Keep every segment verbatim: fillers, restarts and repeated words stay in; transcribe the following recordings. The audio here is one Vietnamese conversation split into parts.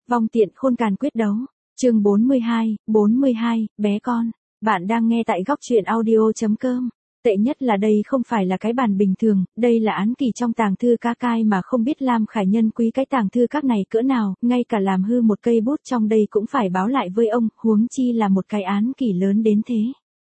Vong tiện khôn càn quyết đấu. Chương bốn mươi hai, bốn mươi hai, bé con. Bạn đang nghe tại góc truyện audio chấm com. Tệ nhất là đây không phải là cái bản bình thường, đây là án kỳ trong tàng thư các cai mà không biết Lam Khải Nhân quý cái tàng thư các này cỡ nào, ngay cả làm hư một cây bút trong đây cũng phải báo lại với ông, huống chi là một cái án kỳ lớn đến thế.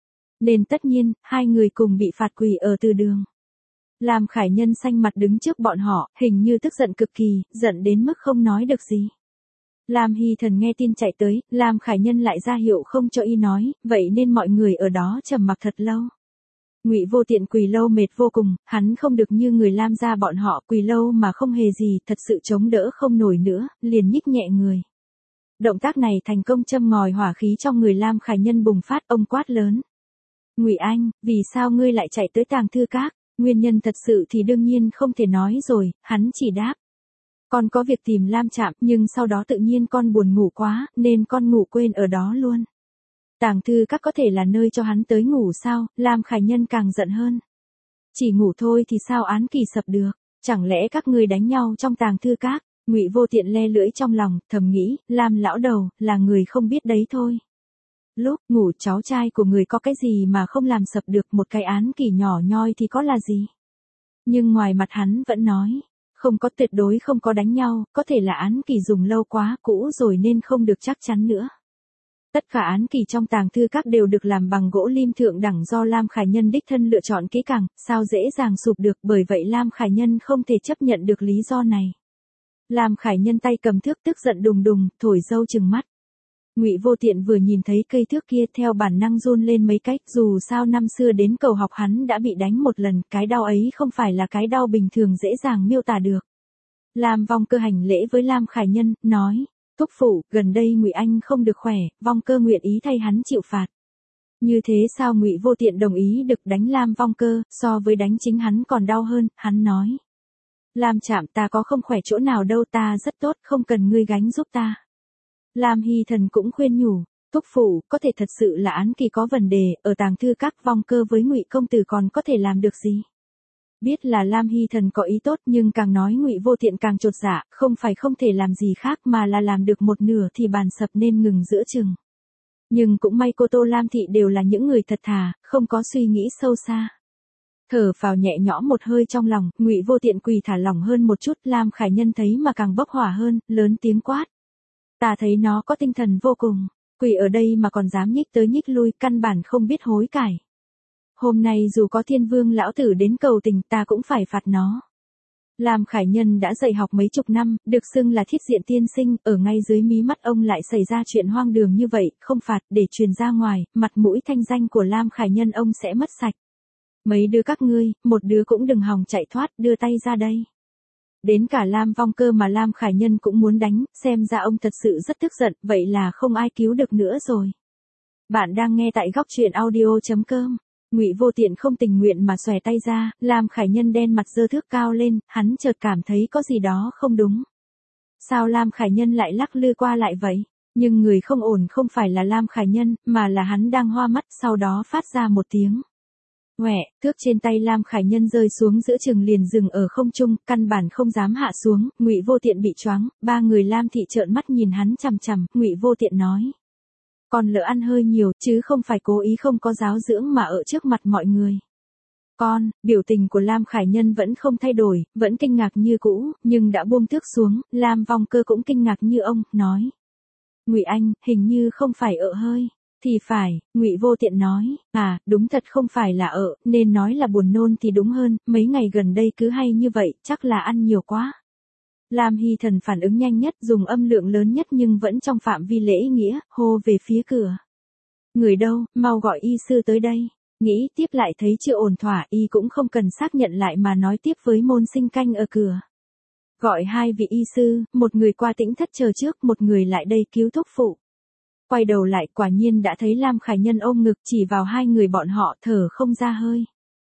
Nên tất nhiên, hai người cùng bị phạt quỳ ở từ đường. Lam Khải Nhân xanh mặt đứng trước bọn họ, hình như tức giận cực kỳ, giận đến mức không nói được gì. Lam Hy Thần nghe tin chạy tới, Lam Khải Nhân lại ra hiệu không cho y nói, vậy nên mọi người ở đó trầm mặc thật lâu. Ngụy Vô Tiện quỳ lâu mệt vô cùng, hắn không được như người Lam gia bọn họ quỳ lâu mà không hề gì, thật sự chống đỡ không nổi nữa, liền nhích nhẹ người. Động tác này thành công châm ngòi hỏa khí trong người Lam Khải Nhân bùng phát, ông quát lớn. Ngụy Anh, vì sao ngươi lại chạy tới tàng thư các? Nguyên nhân thật sự thì đương nhiên không thể nói rồi, hắn chỉ đáp. Con có việc tìm Lam Trạm, nhưng sau đó tự nhiên con buồn ngủ quá, nên con ngủ quên ở đó luôn. Tàng thư các có thể là nơi cho hắn tới ngủ sao? Lam Khải Nhân càng giận hơn. Chỉ ngủ thôi thì sao án kỳ sập được? Chẳng lẽ các ngươi đánh nhau trong tàng thư các? Ngụy Vô Tiện le lưỡi trong lòng, thầm nghĩ, Lam lão đầu, là người không biết đấy thôi. Lúc ngủ cháu trai của người có cái gì mà không làm sập được một cái án kỳ nhỏ nhoi thì có là gì? Nhưng ngoài mặt hắn vẫn nói, không có, tuyệt đối không có đánh nhau, có thể là án kỳ dùng lâu quá cũ rồi nên không được chắc chắn nữa. Tất cả án kỳ trong tàng thư các đều được làm bằng gỗ lim thượng đẳng do Lam Khải Nhân đích thân lựa chọn kỹ càng, sao dễ dàng sụp được, bởi vậy Lam Khải Nhân không thể chấp nhận được lý do này. Lam Khải Nhân tay cầm thước tức giận đùng đùng, thổi dâu chừng mắt. Ngụy Vô Tiện vừa nhìn thấy cây thước kia theo bản năng run lên mấy cách, dù sao năm xưa đến cầu học hắn đã bị đánh một lần, cái đau ấy không phải là cái đau bình thường dễ dàng miêu tả được. Lam Vong Cơ hành lễ với Lam Khải Nhân, nói, thúc phụ, gần đây Ngụy Anh không được khỏe, Vong Cơ nguyện ý thay hắn chịu phạt. Như thế sao? Ngụy Vô Tiện đồng ý được đánh Lam Vong Cơ, so với đánh chính hắn còn đau hơn, hắn nói. Lam Trạm, ta có không khỏe chỗ nào đâu, ta rất tốt, không cần ngươi gánh giúp ta. Lam Hy Thần cũng khuyên nhủ, thúc phụ, có thể thật sự là án kỳ có vấn đề, ở tàng thư các Vong Cơ với Ngụy công tử còn có thể làm được gì? Biết là Lam Hy Thần có ý tốt nhưng càng nói Ngụy Vô Tiện càng chột dạ, không phải không thể làm gì khác mà là làm được một nửa thì bàn sập nên ngừng giữa chừng. Nhưng cũng may cô Tô Lam Thị đều là những người thật thà, không có suy nghĩ sâu xa. Thở phào nhẹ nhõm một hơi trong lòng, Ngụy Vô Tiện quỳ thả lỏng hơn một chút, Lam Khải Nhân thấy mà càng bốc hỏa hơn, lớn tiếng quát. Ta thấy nó có tinh thần vô cùng, quỳ ở đây mà còn dám nhích tới nhích lui, căn bản không biết hối cải. Hôm nay dù có Thiên Vương lão tử đến cầu tình ta cũng phải phạt nó. Lam Khải Nhân đã dạy học mấy chục năm, được xưng là thiết diện tiên sinh, ở ngay dưới mí mắt ông lại xảy ra chuyện hoang đường như vậy, không phạt để truyền ra ngoài, mặt mũi thanh danh của Lam Khải Nhân ông sẽ mất sạch. Mấy đứa các ngươi, một đứa cũng đừng hòng chạy thoát, đưa tay ra đây. Đến cả Lam Vong Cơ mà Lam Khải Nhân cũng muốn đánh, xem ra ông thật sự rất tức giận, vậy là không ai cứu được nữa rồi. Bạn đang nghe tại góc truyện audio chấm com. Ngụy Vô Tiện không tình nguyện mà xòe tay ra, Lam Khải Nhân đen mặt giơ thước cao lên, hắn chợt cảm thấy có gì đó không đúng. Sao Lam Khải Nhân lại lắc lư qua lại vậy? Nhưng người không ổn không phải là Lam Khải Nhân, mà là hắn đang hoa mắt, sau đó phát ra một tiếng. Ngoẹ, thước trên tay Lam Khải Nhân rơi xuống giữa chừng liền dừng ở không trung, căn bản không dám hạ xuống, Ngụy Vô Tiện bị choáng, ba người Lam Thị trợn mắt nhìn hắn chằm chằm, Ngụy Vô Tiện nói. Con lỡ ăn hơi nhiều, chứ không phải cố ý không có giáo dưỡng mà ở trước mặt mọi người. Con, biểu tình của Lam Khải Nhân vẫn không thay đổi, vẫn kinh ngạc như cũ, nhưng đã buông thước xuống, Lam Vong Cơ cũng kinh ngạc như ông, nói. Ngụy Anh, hình như không phải ợ hơi. Thì phải, Ngụy Vô Tiện nói, à, đúng thật không phải là ợ, nên nói là buồn nôn thì đúng hơn, mấy ngày gần đây cứ hay như vậy, chắc là ăn nhiều quá. Lam Hy Thần phản ứng nhanh nhất, dùng âm lượng lớn nhất nhưng vẫn trong phạm vi lễ nghĩa, hô về phía cửa. Người đâu, mau gọi y sư tới đây. Nghĩ tiếp lại thấy chưa ổn thỏa, y cũng không cần xác nhận lại mà nói tiếp với môn sinh canh ở cửa. Gọi hai vị y sư, một người qua Tĩnh Thất chờ trước, một người lại đây cứu thúc phụ. Quay đầu lại quả nhiên đã thấy Lam Khải Nhân ôm ngực chỉ vào hai người bọn họ thở không ra hơi.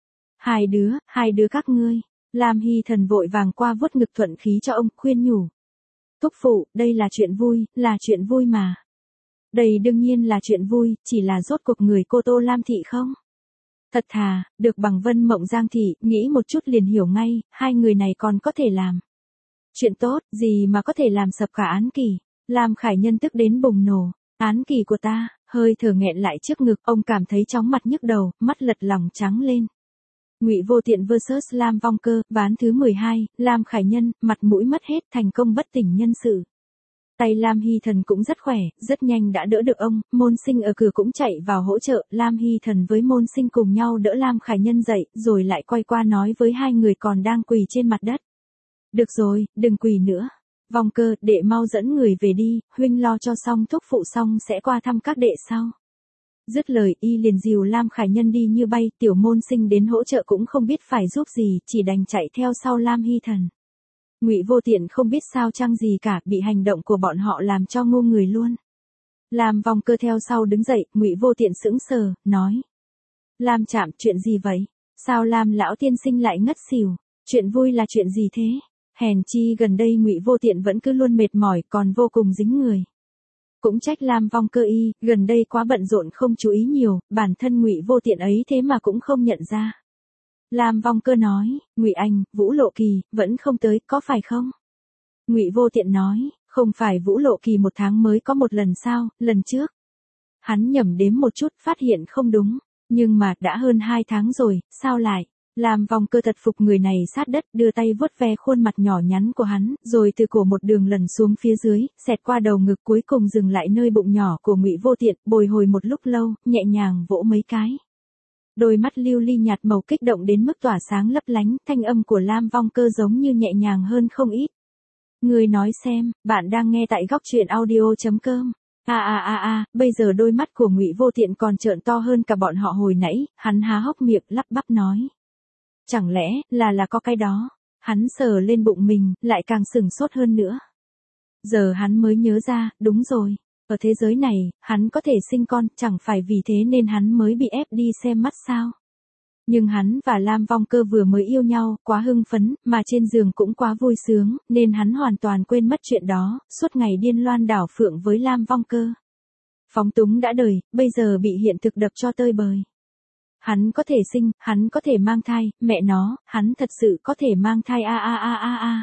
Hai đứa, hai đứa các ngươi. Lam Hy Thần vội vàng qua vuốt ngực thuận khí cho ông, khuyên nhủ. Thúc phụ, đây là chuyện vui, là chuyện vui mà. Đây đương nhiên là chuyện vui, chỉ là rốt cuộc người cô Tô Lam Thị không? Thật thà, được bằng Vân Mộng Giang Thị, nghĩ một chút liền hiểu ngay, hai người này còn có thể làm. Chuyện tốt, gì mà có thể làm sập cả án kỳ. Lam Khải Nhân tức đến bùng nổ, án kỳ của ta, hơi thở nghẹn lại trước ngực, ông cảm thấy chóng mặt nhức đầu, mắt lật lòng trắng lên. Ngụy Vô Tiện versus Lam Vong Cơ, ván thứ mười hai, Lam Khải Nhân, mặt mũi mất hết, thành công bất tỉnh nhân sự. Tay Lam Hy Thần cũng rất khỏe, rất nhanh đã đỡ được ông, Môn Sinh ở cửa cũng chạy vào hỗ trợ, Lam Hy Thần với Môn Sinh cùng nhau đỡ Lam Khải Nhân dậy, rồi lại quay qua nói với hai người còn đang quỳ trên mặt đất. Được rồi, đừng quỳ nữa. Vong Cơ, đệ mau dẫn người về đi, huynh lo cho xong thuốc phụ xong sẽ qua thăm các đệ sau. Dứt lời y liền dìu Lam Khải Nhân đi như bay, tiểu Môn Sinh đến hỗ trợ cũng không biết phải giúp gì, chỉ đành chạy theo sau Lam Hy Thần. Ngụy Vô Tiện không biết sao chăng gì cả, bị hành động của bọn họ làm cho ngu người luôn. Lam Vong Cơ theo sau đứng dậy, Ngụy Vô Tiện sững sờ, nói: Lam Trạm, chuyện gì vậy? Sao Lam lão tiên sinh lại ngất xỉu? Chuyện vui là chuyện gì thế? Hèn chi gần đây Ngụy Vô Tiện vẫn cứ luôn mệt mỏi, còn vô cùng dính người. Cũng trách Lam Vong Cơ y, gần đây quá bận rộn không chú ý nhiều, bản thân Ngụy Vô Tiện ấy thế mà cũng không nhận ra. Lam Vong Cơ nói: Ngụy Anh, Vũ Lộ Kỳ vẫn không tới, có phải không? Ngụy Vô Tiện nói: Không phải Vũ Lộ Kỳ một tháng mới có một lần sao, lần trước. Hắn nhẩm đếm một chút, phát hiện không đúng, nhưng mà đã hơn hai tháng rồi, sao lại? Lam Vong Cơ thật phục người này sát đất, đưa tay vuốt ve khuôn mặt nhỏ nhắn của hắn, rồi từ cổ một đường lần xuống phía dưới, xẹt qua đầu ngực, cuối cùng dừng lại nơi bụng nhỏ của Ngụy Vô Tiện, bồi hồi một lúc lâu, nhẹ nhàng vỗ mấy cái. Đôi mắt lưu ly nhạt màu kích động đến mức tỏa sáng lấp lánh, thanh âm của Lam Vong Cơ giống như nhẹ nhàng hơn không ít. Người nói xem, bạn đang nghe tại góc truyện audio chấm com. A a a a, bây giờ đôi mắt của Ngụy Vô Tiện còn trợn to hơn cả bọn họ hồi nãy, hắn há hốc miệng lắp bắp nói: Chẳng lẽ là là có cái đó? Hắn sờ lên bụng mình, lại càng sửng sốt hơn nữa. Giờ hắn mới nhớ ra, đúng rồi. Ở thế giới này, hắn có thể sinh con, chẳng phải vì thế nên hắn mới bị ép đi xem mắt sao. Nhưng hắn và Lam Vong Cơ vừa mới yêu nhau, quá hưng phấn, mà trên giường cũng quá vui sướng, nên hắn hoàn toàn quên mất chuyện đó, suốt ngày điên loan đảo phượng với Lam Vong Cơ. Phóng túng đã đời, bây giờ bị hiện thực đập cho tơi bời. Hắn có thể sinh, hắn có thể mang thai, mẹ nó, hắn thật sự có thể mang thai a a a a a.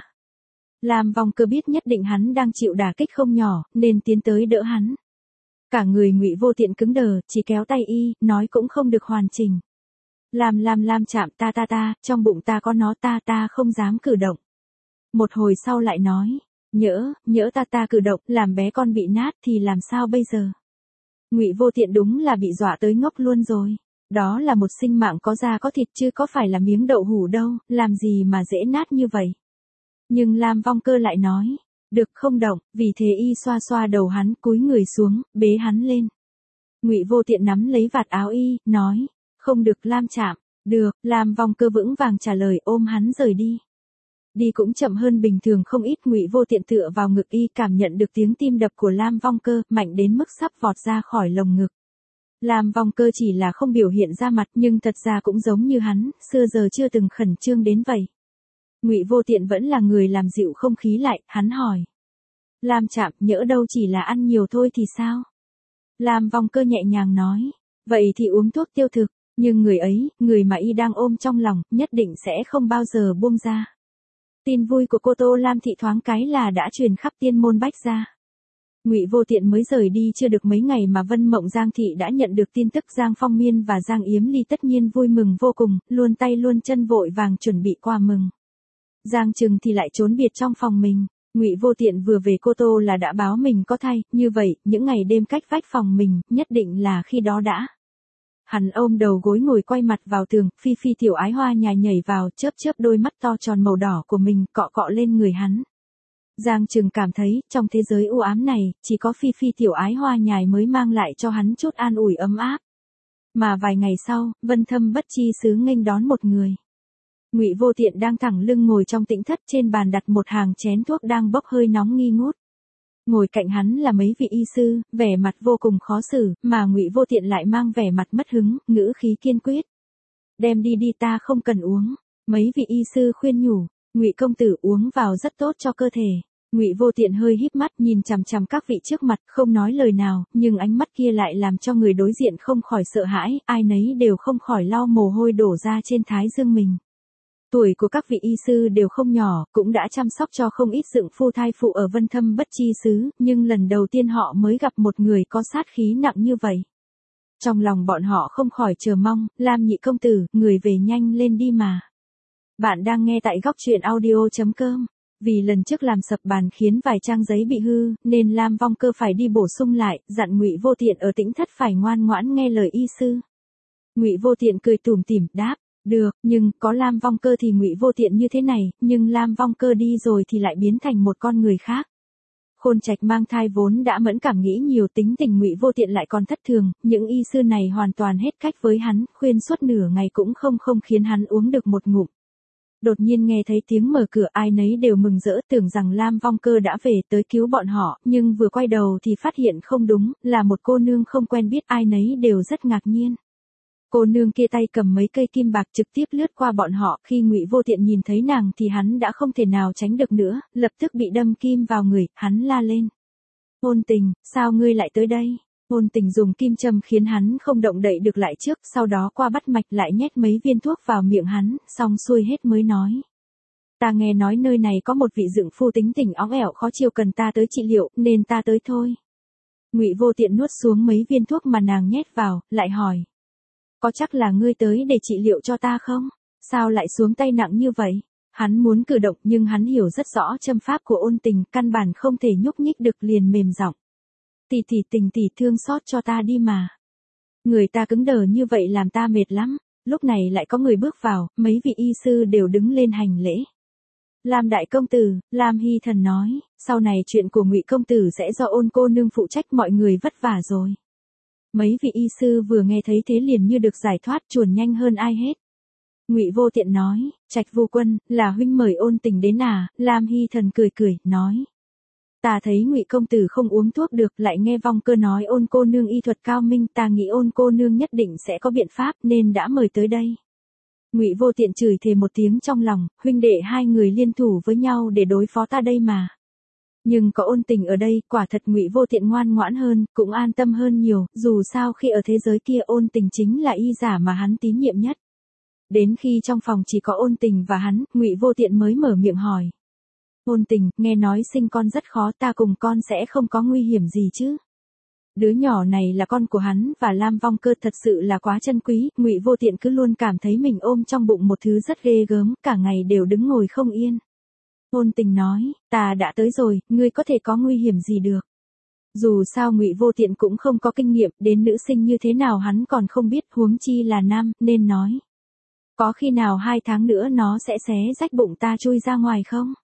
Lam Vong Cơ biết nhất định hắn đang chịu đả kích không nhỏ, nên tiến tới đỡ hắn. Cả người Ngụy Vô Tiện cứng đờ, chỉ kéo tay y, nói cũng không được hoàn chỉnh. Lam Lam Lam Trạm, ta ta ta, trong bụng ta có nó, ta ta không dám cử động. Một hồi sau lại nói: Nhỡ, nhỡ ta ta cử động, làm bé con bị nát thì làm sao bây giờ? Ngụy Vô Tiện đúng là bị dọa tới ngốc luôn rồi. Đó là một sinh mạng có da có thịt chứ có phải là miếng đậu hũ đâu, làm gì mà dễ nát như vậy. Nhưng Lam Vong Cơ lại nói: Được, không động, vì thế y xoa xoa đầu hắn, cúi người xuống, bế hắn lên. Ngụy Vô Tiện nắm lấy vạt áo y, nói: Không được Lam Trạm. Được, Lam Vong Cơ vững vàng trả lời, ôm hắn rời đi. Đi cũng chậm hơn bình thường không ít, Ngụy Vô Tiện tựa vào ngực y, cảm nhận được tiếng tim đập của Lam Vong Cơ, mạnh đến mức sắp vọt ra khỏi lồng ngực. Lam Vong Cơ chỉ là không biểu hiện ra mặt, nhưng thật ra cũng giống như hắn, xưa giờ chưa từng khẩn trương đến vậy. Ngụy Vô Tiện vẫn là người làm dịu không khí lại, hắn hỏi: Lam Trạm, nhỡ đâu chỉ là ăn nhiều thôi thì sao? Lam Vong Cơ nhẹ nhàng nói: Vậy thì uống thuốc tiêu thực, nhưng người ấy, người mà y đang ôm trong lòng, nhất định sẽ không bao giờ buông ra. Tin vui của cô Tô Lam Thị thoáng cái là đã truyền khắp tiên môn Bách gia. Ngụy Vô Tiện mới rời đi chưa được mấy ngày mà Vân Mộng Giang Thị đã nhận được tin tức, Giang Phong Miên và Giang Yếm Ly tất nhiên vui mừng vô cùng, luôn tay luôn chân vội vàng chuẩn bị quà mừng. Giang Trừng thì lại trốn biệt trong phòng mình. Ngụy Vô Tiện vừa về Cô Tô là đã báo mình có thai, như vậy, những ngày đêm cách vách phòng mình, nhất định là khi đó đã. Hắn ôm đầu gối ngồi quay mặt vào tường, Phi Phi tiểu ái hoa nhài nhảy vào, chớp chớp đôi mắt to tròn màu đỏ của mình, cọ cọ lên người hắn. Giang Trừng cảm thấy, trong thế giới u ám này, chỉ có Phi Phi tiểu ái hoa nhài mới mang lại cho hắn chút an ủi ấm áp. Mà vài ngày sau, Vân Thâm bất chi xứ nghênh đón một người. Ngụy Vô Tiện đang thẳng lưng ngồi trong tĩnh thất, trên bàn đặt một hàng chén thuốc đang bốc hơi nóng nghi ngút. Ngồi cạnh hắn là mấy vị y sư, vẻ mặt vô cùng khó xử, mà Ngụy Vô Tiện lại mang vẻ mặt mất hứng, ngữ khí kiên quyết. Đem đi đi, ta không cần uống. Mấy vị y sư khuyên nhủ: Ngụy công tử uống vào rất tốt cho cơ thể. Ngụy Vô Tiện hơi híp mắt nhìn chằm chằm các vị trước mặt, không nói lời nào, nhưng ánh mắt kia lại làm cho người đối diện không khỏi sợ hãi, ai nấy đều không khỏi lau mồ hôi đổ ra trên thái dương mình. Tuổi của các vị y sư đều không nhỏ, cũng đã chăm sóc cho không ít dựng phu thai phụ ở Vân Thâm Bất Chi xứ, nhưng lần đầu tiên họ mới gặp một người có sát khí nặng như vậy. Trong lòng bọn họ không khỏi chờ mong, Lam nhị công tử, người về nhanh lên đi mà. Bạn đang nghe tại góc truyện audio.com. Vì lần trước làm sập bàn khiến vài trang giấy bị hư, nên Lam Vong Cơ phải đi bổ sung lại, dặn Ngụy Vô Tiện ở Tĩnh Thất phải ngoan ngoãn nghe lời y sư. Ngụy Vô Tiện cười tủm tỉm đáp, được, nhưng có Lam Vong Cơ thì Ngụy Vô Tiện như thế này, nhưng Lam Vong Cơ đi rồi thì lại biến thành một con người khác. Khôn Trạch mang thai vốn đã mẫn cảm nghĩ nhiều, tính tình Ngụy Vô Tiện lại còn thất thường, những y sư này hoàn toàn hết cách với hắn, khuyên suốt nửa ngày cũng không không khiến hắn uống được một ngụm. Đột nhiên nghe thấy tiếng mở cửa, ai nấy đều mừng rỡ, tưởng rằng Lam Vong Cơ đã về tới cứu bọn họ, nhưng vừa quay đầu thì phát hiện không đúng, là một cô nương không quen biết, ai nấy đều rất ngạc nhiên. Cô nương kia tay cầm mấy cây kim bạc trực tiếp lướt qua bọn họ, khi Ngụy Vô Tiện nhìn thấy nàng thì hắn đã không thể nào tránh được nữa, lập tức bị đâm kim vào người, hắn la lên. Ôn Tình, sao ngươi lại tới đây? Ôn Tình dùng kim châm khiến hắn không động đậy được lại trước, sau đó qua bắt mạch lại nhét mấy viên thuốc vào miệng hắn, xong xuôi hết mới nói. Ta nghe nói nơi này có một vị dựng phu tính tình óng ẻo khó chiều cần ta tới trị liệu, nên ta tới thôi. Ngụy Vô Tiện nuốt xuống mấy viên thuốc mà nàng nhét vào, lại hỏi. Có chắc là ngươi tới để trị liệu cho ta không? Sao lại xuống tay nặng như vậy? Hắn muốn cử động nhưng hắn hiểu rất rõ châm pháp của Ôn Tình, căn bản không thể nhúc nhích được, liền mềm giọng. Tỷ tỷ Tình tỷ thương xót cho ta đi mà. Người ta cứng đờ như vậy làm ta mệt lắm. Lúc này lại có người bước vào, mấy vị y sư đều đứng lên hành lễ. Lam đại công tử, Lam Hy Thần nói, sau này chuyện của Ngụy công tử sẽ do Ôn cô nương phụ trách, mọi người vất vả rồi. Mấy vị y sư vừa nghe thấy thế liền như được giải thoát, chuồn nhanh hơn ai hết. Ngụy Vô Tiện nói, Trạch Vô Quân, là huynh mời Ôn Tình đến à? Lam Hy Thần cười cười, nói. Ta thấy Ngụy công tử không uống thuốc được, lại nghe Vong Cơ nói Ôn cô nương y thuật cao minh, ta nghĩ Ôn cô nương nhất định sẽ có biện pháp, nên đã mời tới đây. Ngụy Vô Tiện chửi thề một tiếng trong lòng, huynh đệ hai người liên thủ với nhau để đối phó ta đây mà. Nhưng có Ôn Tình ở đây, quả thật Ngụy Vô Tiện ngoan ngoãn hơn, cũng an tâm hơn nhiều, dù sao khi ở thế giới kia Ôn Tình chính là y giả mà hắn tín nhiệm nhất. Đến khi trong phòng chỉ có Ôn Tình và hắn, Ngụy Vô Tiện mới mở miệng hỏi. Ôn Tình, nghe nói sinh con rất khó, ta cùng con sẽ không có nguy hiểm gì chứ? Đứa nhỏ này là con của hắn và Lam Vong Cơ thật sự là quá chân quý, Ngụy Vô Tiện cứ luôn cảm thấy mình ôm trong bụng một thứ rất ghê gớm, cả ngày đều đứng ngồi không yên. Ôn Tình nói, ta đã tới rồi, ngươi có thể có nguy hiểm gì được. Dù sao Ngụy Vô Tiện cũng không có kinh nghiệm, đến nữ sinh như thế nào hắn còn không biết, huống chi là nam, nên nói. Có khi nào hai tháng nữa nó sẽ xé rách bụng ta chui ra ngoài không?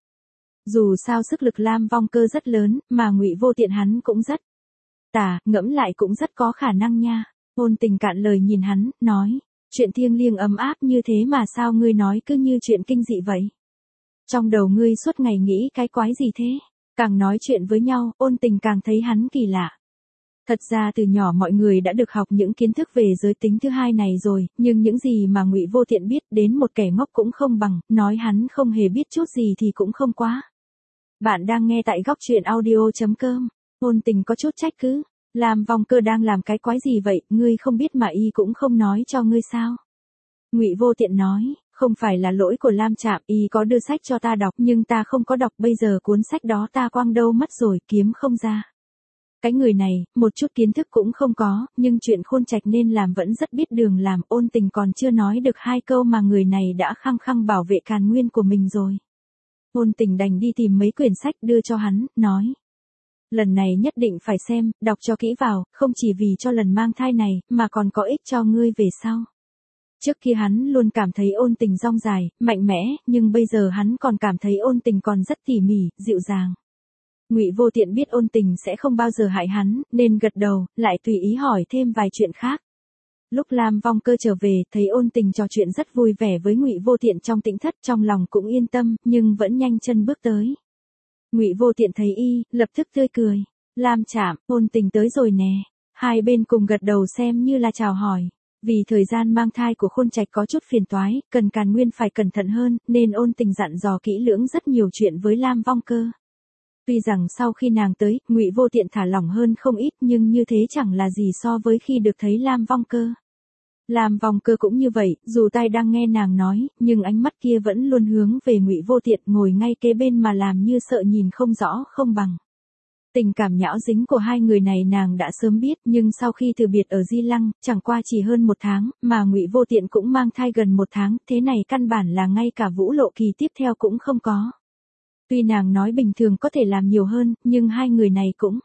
Dù sao sức lực Lam Vong Cơ rất lớn, mà Ngụy Vô Tiện hắn cũng rất. Tà, ngẫm lại cũng rất có khả năng nha. Ôn Tình cạn lời nhìn hắn, nói. Chuyện thiêng liêng ấm áp như thế mà sao ngươi nói cứ như chuyện kinh dị vậy? Trong đầu ngươi suốt ngày nghĩ cái quái gì thế? Càng nói chuyện với nhau, Ôn Tình càng thấy hắn kỳ lạ. Thật ra từ nhỏ mọi người đã được học những kiến thức về giới tính thứ hai này rồi, nhưng những gì mà Ngụy Vô Tiện biết đến một kẻ ngốc cũng không bằng, nói hắn không hề biết chút gì thì cũng không quá. Bạn đang nghe tại góc truyện audio.com. Ôn Tình có chút trách cứ. Lam Vong Cơ đang làm cái quái gì vậy, ngươi không biết mà y cũng không nói cho ngươi sao? Ngụy Vô Tiện nói, không phải là lỗi của Lam Trạm, y có đưa sách cho ta đọc nhưng ta không có đọc, bây giờ cuốn sách đó ta quăng đâu mất rồi, kiếm không ra. Cái người này, một chút kiến thức cũng không có, nhưng chuyện Khôn Trạch nên làm vẫn rất biết đường làm. Ôn Tình còn chưa nói được hai câu mà người này đã khăng khăng bảo vệ càn nguyên của mình rồi. Ôn Tình đành đi tìm mấy quyển sách đưa cho hắn, nói. Lần này nhất định phải xem, đọc cho kỹ vào, không chỉ vì cho lần mang thai này, mà còn có ích cho ngươi về sau. Trước kia hắn luôn cảm thấy Ôn Tình dong dài, mạnh mẽ, nhưng bây giờ hắn còn cảm thấy Ôn Tình còn rất tỉ mỉ, dịu dàng. Ngụy Vô Tiện biết Ôn Tình sẽ không bao giờ hại hắn, nên gật đầu, lại tùy ý hỏi thêm vài chuyện khác. Lúc Lam Vong Cơ trở về, thấy Ôn Tình trò chuyện rất vui vẻ với Ngụy Vô Tiện trong Tĩnh Thất, trong lòng cũng yên tâm, nhưng vẫn nhanh chân bước tới. Ngụy Vô Tiện thấy y, lập tức tươi cười. Lam Trạm, Ôn Tình tới rồi nè. Hai bên cùng gật đầu xem như là chào hỏi. Vì thời gian mang thai của Khôn Trạch có chút phiền toái, cần càn nguyên phải cẩn thận hơn, nên Ôn Tình dặn dò kỹ lưỡng rất nhiều chuyện với Lam Vong Cơ. Tuy rằng sau khi nàng tới, Ngụy Vô Tiện thả lỏng hơn không ít, nhưng như thế chẳng là gì so với khi được thấy Lam Vong Cơ. Lam Vong Cơ cũng như vậy, dù tai đang nghe nàng nói, nhưng ánh mắt kia vẫn luôn hướng về Ngụy Vô Tiện ngồi ngay kế bên mà làm như sợ nhìn không rõ không bằng. Tình cảm nhão dính của hai người này nàng đã sớm biết, nhưng sau khi từ biệt ở Di Lăng, chẳng qua chỉ hơn một tháng, mà Ngụy Vô Tiện cũng mang thai gần một tháng, thế này căn bản là ngay cả vũ lộ kỳ tiếp theo cũng không có. Tuy nàng nói bình thường có thể làm nhiều hơn, nhưng hai người này cũng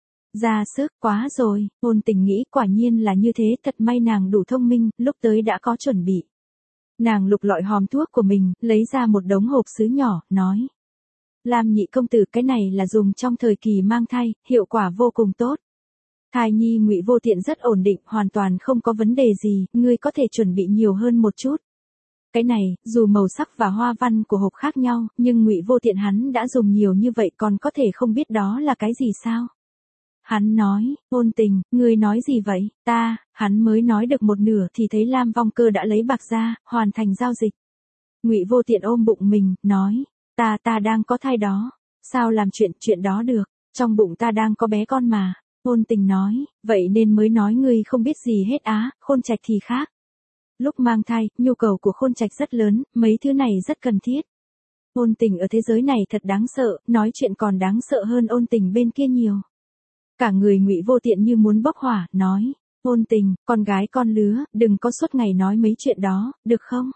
ra sức quá rồi. Ôn Tình nghĩ quả nhiên là như thế, thật may nàng đủ thông minh, lúc tới đã có chuẩn bị. Nàng lục lọi hòm thuốc của mình, lấy ra một đống hộp sứ nhỏ, nói. Lam nhị công tử, cái này là dùng trong thời kỳ mang thai, hiệu quả vô cùng tốt. Thai nhi Ngụy Vô Tiện rất ổn định, hoàn toàn không có vấn đề gì, ngươi có thể chuẩn bị nhiều hơn một chút. Cái này, dù màu sắc và hoa văn của hộp khác nhau, nhưng Ngụy Vô Tiện hắn đã dùng nhiều như vậy còn có thể không biết đó là cái gì sao? Hắn nói, Ôn Tình, ngươi nói gì vậy? Ta, hắn mới nói được một nửa thì thấy Lam Vong Cơ đã lấy bạc ra, hoàn thành giao dịch. Ngụy Vô Tiện ôm bụng mình, nói, ta ta đang có thai đó. Sao làm chuyện chuyện đó được? Trong bụng ta đang có bé con mà. Ôn Tình nói, vậy nên mới nói ngươi không biết gì hết á, Khôn Trạch thì khác. Lúc mang thai, nhu cầu của Khôn Trạch rất lớn, mấy thứ này rất cần thiết. Ôn Tình ở thế giới này thật đáng sợ, nói chuyện còn đáng sợ hơn Ôn Tình bên kia nhiều. Cả người Ngụy Vô Tiện như muốn bốc hỏa, nói, Ôn Tình, con gái con lứa, đừng có suốt ngày nói mấy chuyện đó, được không?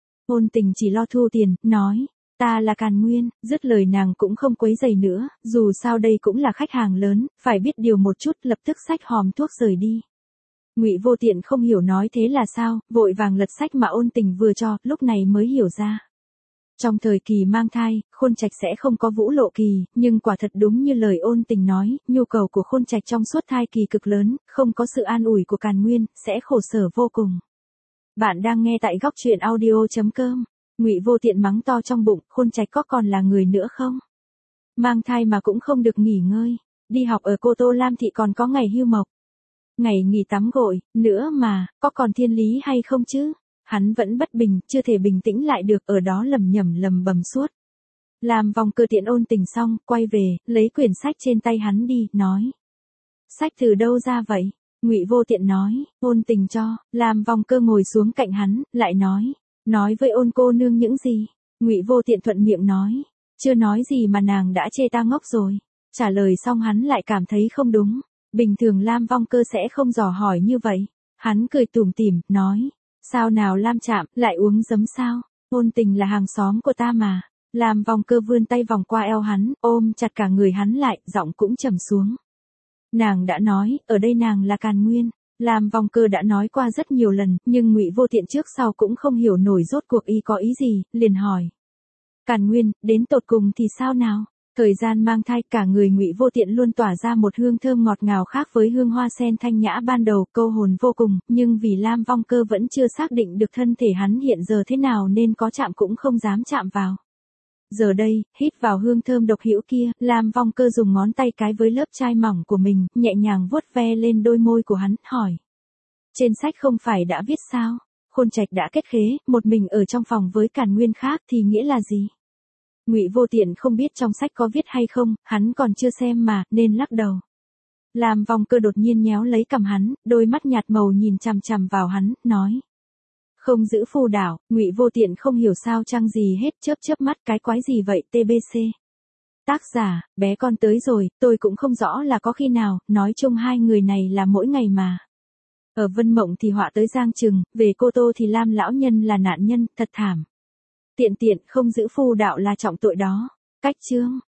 Ôn Tình chỉ lo thu tiền, nói, ta là Càn Nguyên, dứt lời nàng cũng không quấy rầy nữa, dù sao đây cũng là khách hàng lớn, phải biết điều một chút, lập tức xách hòm thuốc rời đi. Ngụy Vô Tiện không hiểu nói thế là sao, vội vàng lật sách mà Ôn Tình vừa cho, lúc này mới hiểu ra. Trong thời kỳ mang thai, Khôn Trạch sẽ không có vũ lộ kỳ, nhưng quả thật đúng như lời Ôn Tình nói, nhu cầu của Khôn Trạch trong suốt thai kỳ cực lớn, không có sự an ủi của Càn Nguyên, sẽ khổ sở vô cùng. Bạn đang nghe tại góc truyện audio chấm com. Ngụy Vô Tiện mắng to trong bụng, Khôn Trạch có còn là người nữa không? Mang thai mà cũng không được nghỉ ngơi, đi học ở Cô Tô Lam thị còn có ngày hưu mộc. Ngày nghỉ tắm gội, nữa mà, có còn thiên lý hay không chứ? Hắn vẫn bất bình, chưa thể bình tĩnh lại được, ở đó lầm nhầm lầm bầm suốt. Lam Vong Cơ tiện Ôn Tình xong, quay về, lấy quyển sách trên tay hắn đi, nói. Sách từ đâu ra vậy? Ngụy Vô Tiện nói, Ôn Tình cho. Lam Vong Cơ ngồi xuống cạnh hắn, lại nói. Nói với Ôn cô nương những gì? Ngụy Vô Tiện thuận miệng nói. Chưa nói gì mà nàng đã chê ta ngốc rồi. Trả lời xong hắn lại cảm thấy không đúng. Bình thường Lam Vong Cơ sẽ không dò hỏi như vậy. Hắn cười tủm tỉm, nói. Sao nào Lam Trạm, lại uống giấm sao? Ôn Tình là hàng xóm của ta mà. Lam Vong Cơ vươn tay vòng qua eo hắn, ôm chặt cả người hắn lại, giọng cũng trầm xuống. Nàng đã nói, ở đây nàng là Càn Nguyên. Lam Vong Cơ đã nói qua rất nhiều lần, nhưng Ngụy Vô Tiện trước sau cũng không hiểu nổi rốt cuộc y có ý gì, liền hỏi. Càn Nguyên, đến tột cùng thì sao nào? Thời gian mang thai, cả người Ngụy Vô Tiện luôn tỏa ra một hương thơm ngọt ngào khác với hương hoa sen thanh nhã ban đầu, câu hồn vô cùng, nhưng vì Lam Vong Cơ vẫn chưa xác định được thân thể hắn hiện giờ thế nào nên có chạm cũng không dám chạm vào. Giờ đây, hít vào hương thơm độc hữu kia, Lam Vong Cơ dùng ngón tay cái với lớp chai mỏng của mình, nhẹ nhàng vuốt ve lên đôi môi của hắn, hỏi. Trên sách không phải đã viết sao? Khôn Trạch đã kết khế, một mình ở trong phòng với Càn Nguyên khác thì nghĩa là gì? Ngụy Vô Tiện không biết trong sách có viết hay không, hắn còn chưa xem mà, nên lắc đầu. Lam Vong Cơ đột nhiên nhéo lấy cằm hắn, đôi mắt nhạt màu nhìn chằm chằm vào hắn, nói. Không giữ phù đảo. Ngụy Vô Tiện không hiểu sao chăng gì hết, chớp chớp mắt, cái quái gì vậy, tê bê xê. Tác giả, bé con tới rồi, tôi cũng không rõ là có khi nào, nói chung hai người này là mỗi ngày mà. Ở Vân Mộng thì họa tới giang trừng, về Cô Tô thì Lam lão nhân là nạn nhân, thật thảm. Tiện tiện, không giữ phù đạo là trọng tội đó. Cách chương.